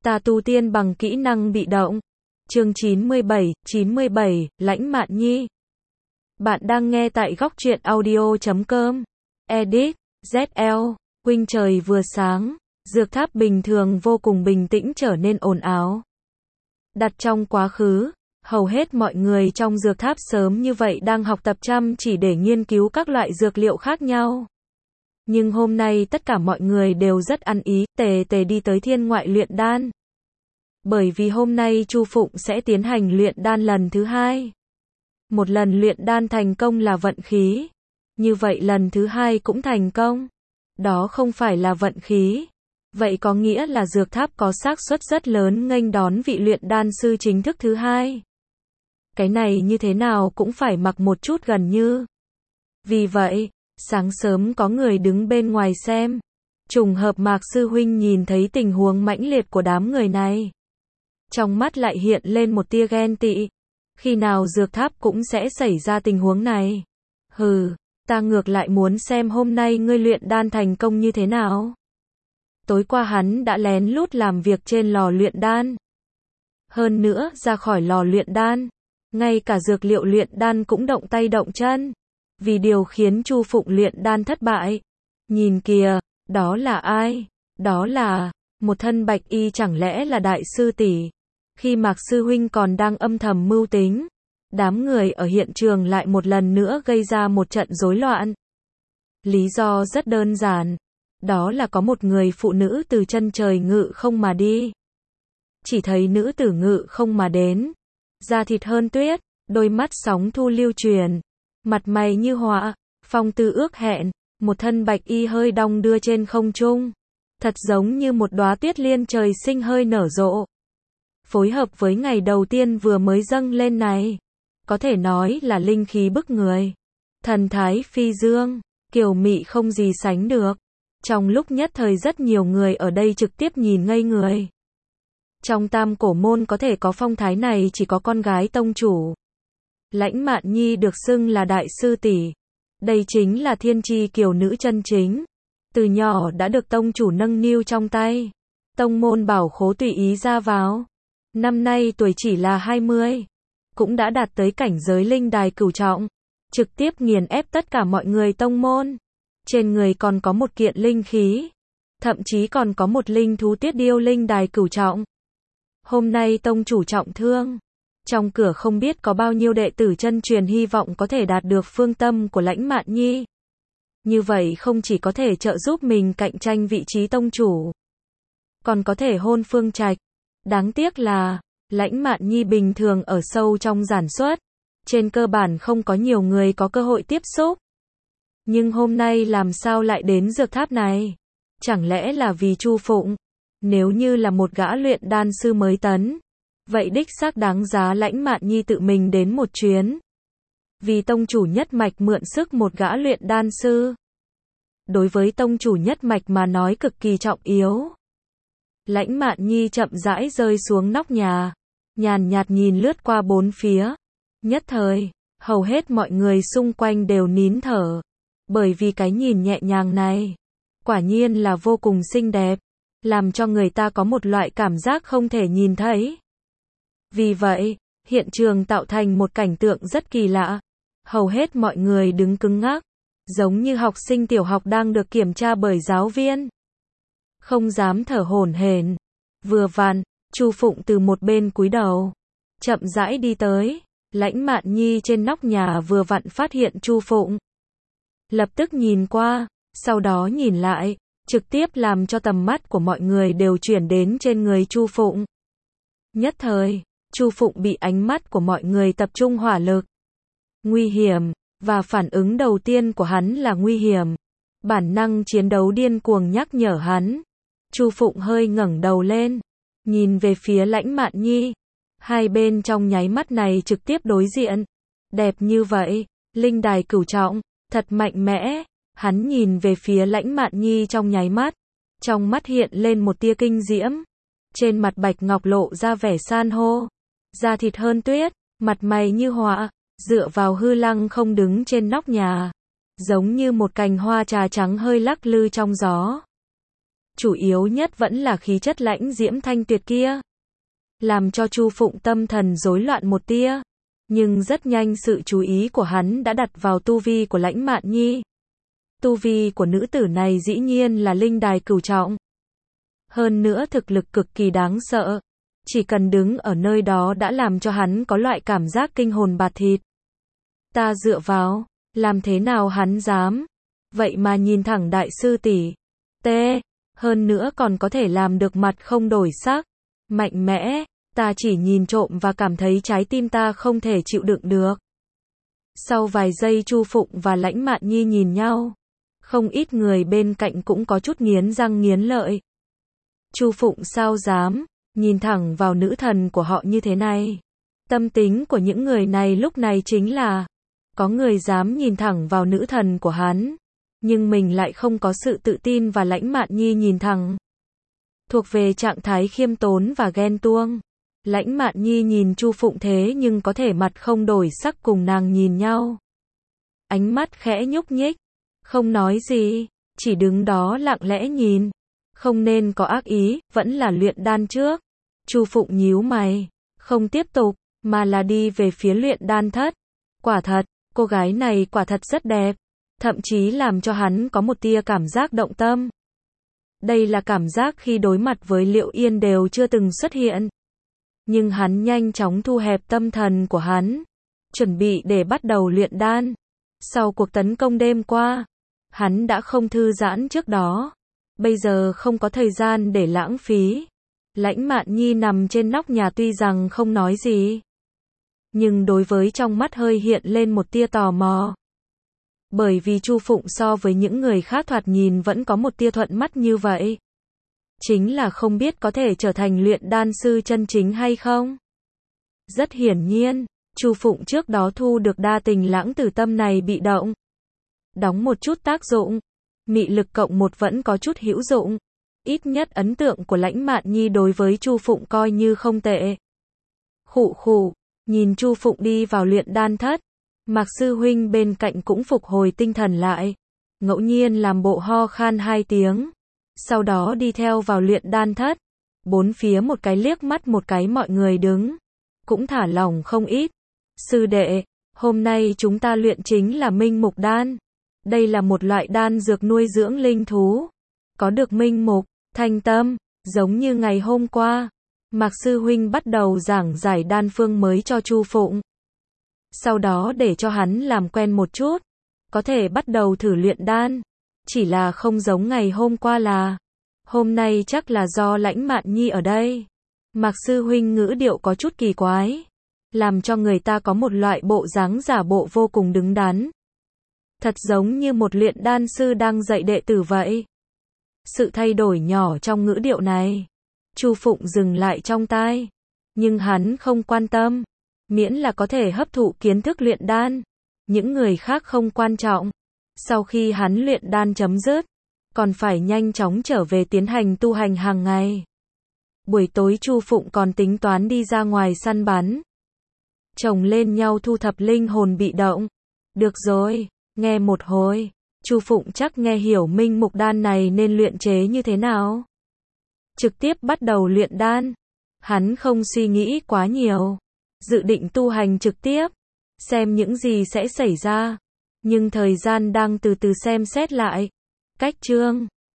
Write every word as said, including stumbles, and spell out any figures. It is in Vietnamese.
Ta tu tiên bằng kỹ năng bị động. Chương chín mươi bảy, chín mươi bảy, Lãnh Mạn Nhi. Bạn đang nghe tại góc truyện audio chấm com. Edit, zét lờ, huynh trời vừa sáng, dược tháp bình thường vô cùng bình tĩnh trở nên ồn ào. Đặt trong quá khứ, hầu hết mọi người trong dược tháp sớm như vậy đang học tập chăm chỉ để nghiên cứu các loại dược liệu khác nhau. Nhưng hôm nay tất cả mọi người đều rất ăn ý, tề tề đi tới thiên ngoại luyện đan. Bởi vì hôm nay Chu Phụng sẽ tiến hành luyện đan lần thứ hai. Một lần luyện đan thành công là vận khí. Như vậy lần thứ hai cũng thành công. Đó không phải là vận khí. Vậy có nghĩa là dược tháp có xác suất rất lớn nghênh đón vị luyện đan sư chính thức thứ hai. Cái này như thế nào cũng phải mặc một chút gần như. Vì vậy, sáng sớm có người đứng bên ngoài xem. Trùng hợp Mạc Sư Huynh nhìn thấy tình huống mãnh liệt của đám người này. Trong mắt lại hiện lên một tia ghen tị. Khi nào dược tháp cũng sẽ xảy ra tình huống này. Hừ, ta ngược lại muốn xem hôm nay ngươi luyện đan thành công như thế nào. Tối qua hắn đã lén lút làm việc trên lò luyện đan. Hơn nữa, ra khỏi lò luyện đan, ngay cả dược liệu luyện đan cũng động tay động chân. Vì điều khiến Chu Phụng luyện đan thất bại. Nhìn kìa, đó là ai? Đó là một thân bạch y, chẳng lẽ là đại sư tỷ? Khi Mạc Sư Huynh còn đang âm thầm mưu tính, đám người ở hiện trường lại một lần nữa gây ra một trận rối loạn. Lý do rất đơn giản, đó là có một người phụ nữ từ chân trời ngự không mà đi. Chỉ thấy nữ tử ngự không mà đến, da thịt hơn tuyết, đôi mắt sóng thu lưu truyền, mặt mày như họa, phong tư ước hẹn, một thân bạch y hơi đong đưa trên không trung, thật giống như một đóa tuyết liên trời sinh hơi nở rộ. Phối hợp với ngày đầu tiên vừa mới dâng lên này, có thể nói là linh khí bức người, thần thái phi dương, kiều mị không gì sánh được. Trong lúc nhất thời rất nhiều người ở đây trực tiếp nhìn ngây người. Trong Tam Cổ môn có thể có phong thái này chỉ có con gái tông chủ. Lãnh Mạn Nhi được xưng là đại sư tỷ. Đây chính là thiên tri kiều nữ chân chính. Từ nhỏ đã được tông chủ nâng niu trong tay. Tông môn bảo khố tùy ý ra vào. Năm nay tuổi chỉ là hai mươi. Cũng đã đạt tới cảnh giới linh đài cửu trọng. Trực tiếp nghiền ép tất cả mọi người tông môn. Trên người còn có một kiện linh khí. Thậm chí còn có một linh thú tiết điêu linh đài cửu trọng. Hôm nay tông chủ trọng thương. Trong cửa không biết có bao nhiêu đệ tử chân truyền hy vọng có thể đạt được phương tâm của Lãnh Mạn Nhi. Như vậy không chỉ có thể trợ giúp mình cạnh tranh vị trí tông chủ, còn có thể hôn Phương Trạch. Đáng tiếc là, Lãnh Mạn Nhi bình thường ở sâu trong giản xuất. Trên cơ bản không có nhiều người có cơ hội tiếp xúc. Nhưng hôm nay làm sao lại đến dược tháp này? Chẳng lẽ là vì Chu Phụng? Nếu như là một gã luyện đan sư mới tấn, vậy đích xác đáng giá Lãnh Mạn Nhi tự mình đến một chuyến. Vì tông chủ nhất mạch mượn sức một gã luyện đan sư. Đối với tông chủ nhất mạch mà nói cực kỳ trọng yếu. Lãnh Mạn Nhi chậm rãi rơi xuống nóc nhà, nhàn nhạt nhìn lướt qua bốn phía. Nhất thời, hầu hết mọi người xung quanh đều nín thở. Bởi vì cái nhìn nhẹ nhàng này, quả nhiên là vô cùng xinh đẹp, làm cho người ta có một loại cảm giác không thể nhìn thấy. Vì vậy, hiện trường tạo thành một cảnh tượng rất kỳ lạ. Hầu hết mọi người đứng cứng ngắc, giống như học sinh tiểu học đang được kiểm tra bởi giáo viên. Không dám thở hổn hển. Vừa vặn, Chu Phụng từ một bên cúi đầu, chậm rãi đi tới. Lãnh Mạn Nhi trên nóc nhà vừa vặn phát hiện Chu Phụng. Lập tức nhìn qua, sau đó nhìn lại, trực tiếp làm cho tầm mắt của mọi người đều chuyển đến trên người Chu Phụng. Nhất thời, Chu Phụng bị ánh mắt của mọi người tập trung hỏa lực. Nguy hiểm, và phản ứng đầu tiên của hắn là nguy hiểm. Bản năng chiến đấu điên cuồng nhắc nhở hắn. Chu Phụng hơi ngẩng đầu lên, nhìn về phía Lãnh Mạn Nhi. Hai bên trong nháy mắt này trực tiếp đối diện. Đẹp như vậy, linh đài cửu trọng, thật mạnh mẽ. Hắn nhìn về phía Lãnh Mạn Nhi trong nháy mắt. Trong mắt hiện lên một tia kinh diễm. Trên mặt bạch ngọc lộ ra vẻ san hô. Da thịt hơn tuyết, mặt mày như họa, dựa vào hư lăng không đứng trên nóc nhà. Giống như một cành hoa trà trắng hơi lắc lư trong gió. chủ yếu nhất vẫn là khí chất lãnh diễm thanh tuyệt kia, làm cho Chu Phụng tâm thần rối loạn một tia, nhưng rất nhanh sự chú ý của hắn đã đặt vào tu vi của Lãnh Mạn Nhi. Tu vi của nữ tử này dĩ nhiên là linh đài cửu trọng. Hơn nữa thực lực cực kỳ đáng sợ, chỉ cần đứng ở nơi đó đã làm cho hắn có loại cảm giác kinh hồn bạt thịt. Ta dựa vào, làm thế nào hắn dám? Vậy mà nhìn thẳng đại sư tỷ. T. Hơn nữa còn có thể làm được mặt không đổi sắc. Mạnh mẽ, ta chỉ nhìn trộm và cảm thấy trái tim ta không thể chịu đựng được. Sau vài giây Chu Phụng và Lãnh Mạn Nhi nhìn nhau. Không ít người bên cạnh cũng có chút nghiến răng nghiến lợi. Chu Phụng sao dám nhìn thẳng vào nữ thần của họ như thế này? Tâm tính của những người này lúc này chính là có người dám nhìn thẳng vào nữ thần của hắn, nhưng mình lại không có sự tự tin, và Lãnh Mạn Nhi nhìn thẳng. Thuộc về trạng thái khiêm tốn và ghen tuông. Lãnh Mạn Nhi nhìn Chu Phụng thế nhưng có thể mặt không đổi sắc cùng nàng nhìn nhau. Ánh mắt khẽ nhúc nhích, không nói gì, chỉ đứng đó lặng lẽ nhìn. Không nên có ác ý, vẫn là luyện đan trước. Chu Phụng nhíu mày, không tiếp tục, mà là đi về phía luyện đan thất. Quả thật, cô gái này quả thật rất đẹp, thậm chí làm cho hắn có một tia cảm giác động tâm. Đây là cảm giác khi đối mặt với Liệu Yên đều chưa từng xuất hiện. Nhưng hắn nhanh chóng thu hẹp tâm thần của hắn, chuẩn bị để bắt đầu luyện đan. Sau cuộc tấn công đêm qua, hắn đã không thư giãn trước đó. Bây giờ không có thời gian để lãng phí. Lãnh Mạn Nhi nằm trên nóc nhà tuy rằng không nói gì, nhưng đối với trong mắt hơi hiện lên một tia tò mò. Bởi vì Chu Phụng so với những người khác thoạt nhìn vẫn có một tia thuận mắt như vậy. Chính là không biết có thể trở thành luyện đan sư chân chính hay không. Rất hiển nhiên, Chu Phụng trước đó thu được đa tình lãng tử tâm này bị động. Đóng một chút tác dụng. Mị lực cộng một vẫn có chút hữu dụng. Ít nhất ấn tượng của Lãnh Mạn Nhi đối với Chu Phụng coi như không tệ. Khụ khụ, nhìn Chu Phụng đi vào luyện đan thất. Mạc sư huynh bên cạnh cũng phục hồi tinh thần lại. Ngẫu nhiên làm bộ ho khan hai tiếng. Sau đó đi theo vào luyện đan thất. Bốn phía một cái liếc mắt một cái mọi người đứng. Cũng thả lỏng không ít. Sư đệ, hôm nay chúng ta luyện chính là minh mục đan. Đây là một loại đan dược nuôi dưỡng linh thú. Có được minh mục, thanh tâm, giống như ngày hôm qua. Mạc sư huynh bắt đầu giảng giải đan phương mới cho Chu Phụng. Sau đó để cho hắn làm quen một chút. Có thể bắt đầu thử luyện đan. Chỉ là không giống ngày hôm qua là. Hôm nay chắc là do Lãnh Mạn Nhi ở đây. Mạc sư huynh ngữ điệu có chút kỳ quái. Làm cho người ta có một loại bộ dáng giả bộ vô cùng đứng đắn. Thật giống như một luyện đan sư đang dạy đệ tử vậy. Sự thay đổi nhỏ trong ngữ điệu này, Chu Phụng dừng lại trong tai. Nhưng hắn không quan tâm. Miễn là có thể hấp thụ kiến thức luyện đan. Những người khác không quan trọng. Sau khi hắn luyện đan chấm dứt, còn phải nhanh chóng trở về tiến hành tu hành hàng ngày. Buổi tối Chu Phụng còn tính toán đi ra ngoài săn bắn. Chồng lên nhau thu thập linh hồn bị động. Được rồi, nghe một hồi. Chu Phụng chắc nghe hiểu minh mục đan này nên luyện chế như thế nào. Trực tiếp bắt đầu luyện đan. Hắn không suy nghĩ quá nhiều. Dự định tu hành trực tiếp. Xem những gì sẽ xảy ra. Nhưng thời gian đang từ từ xem xét lại. Cách chương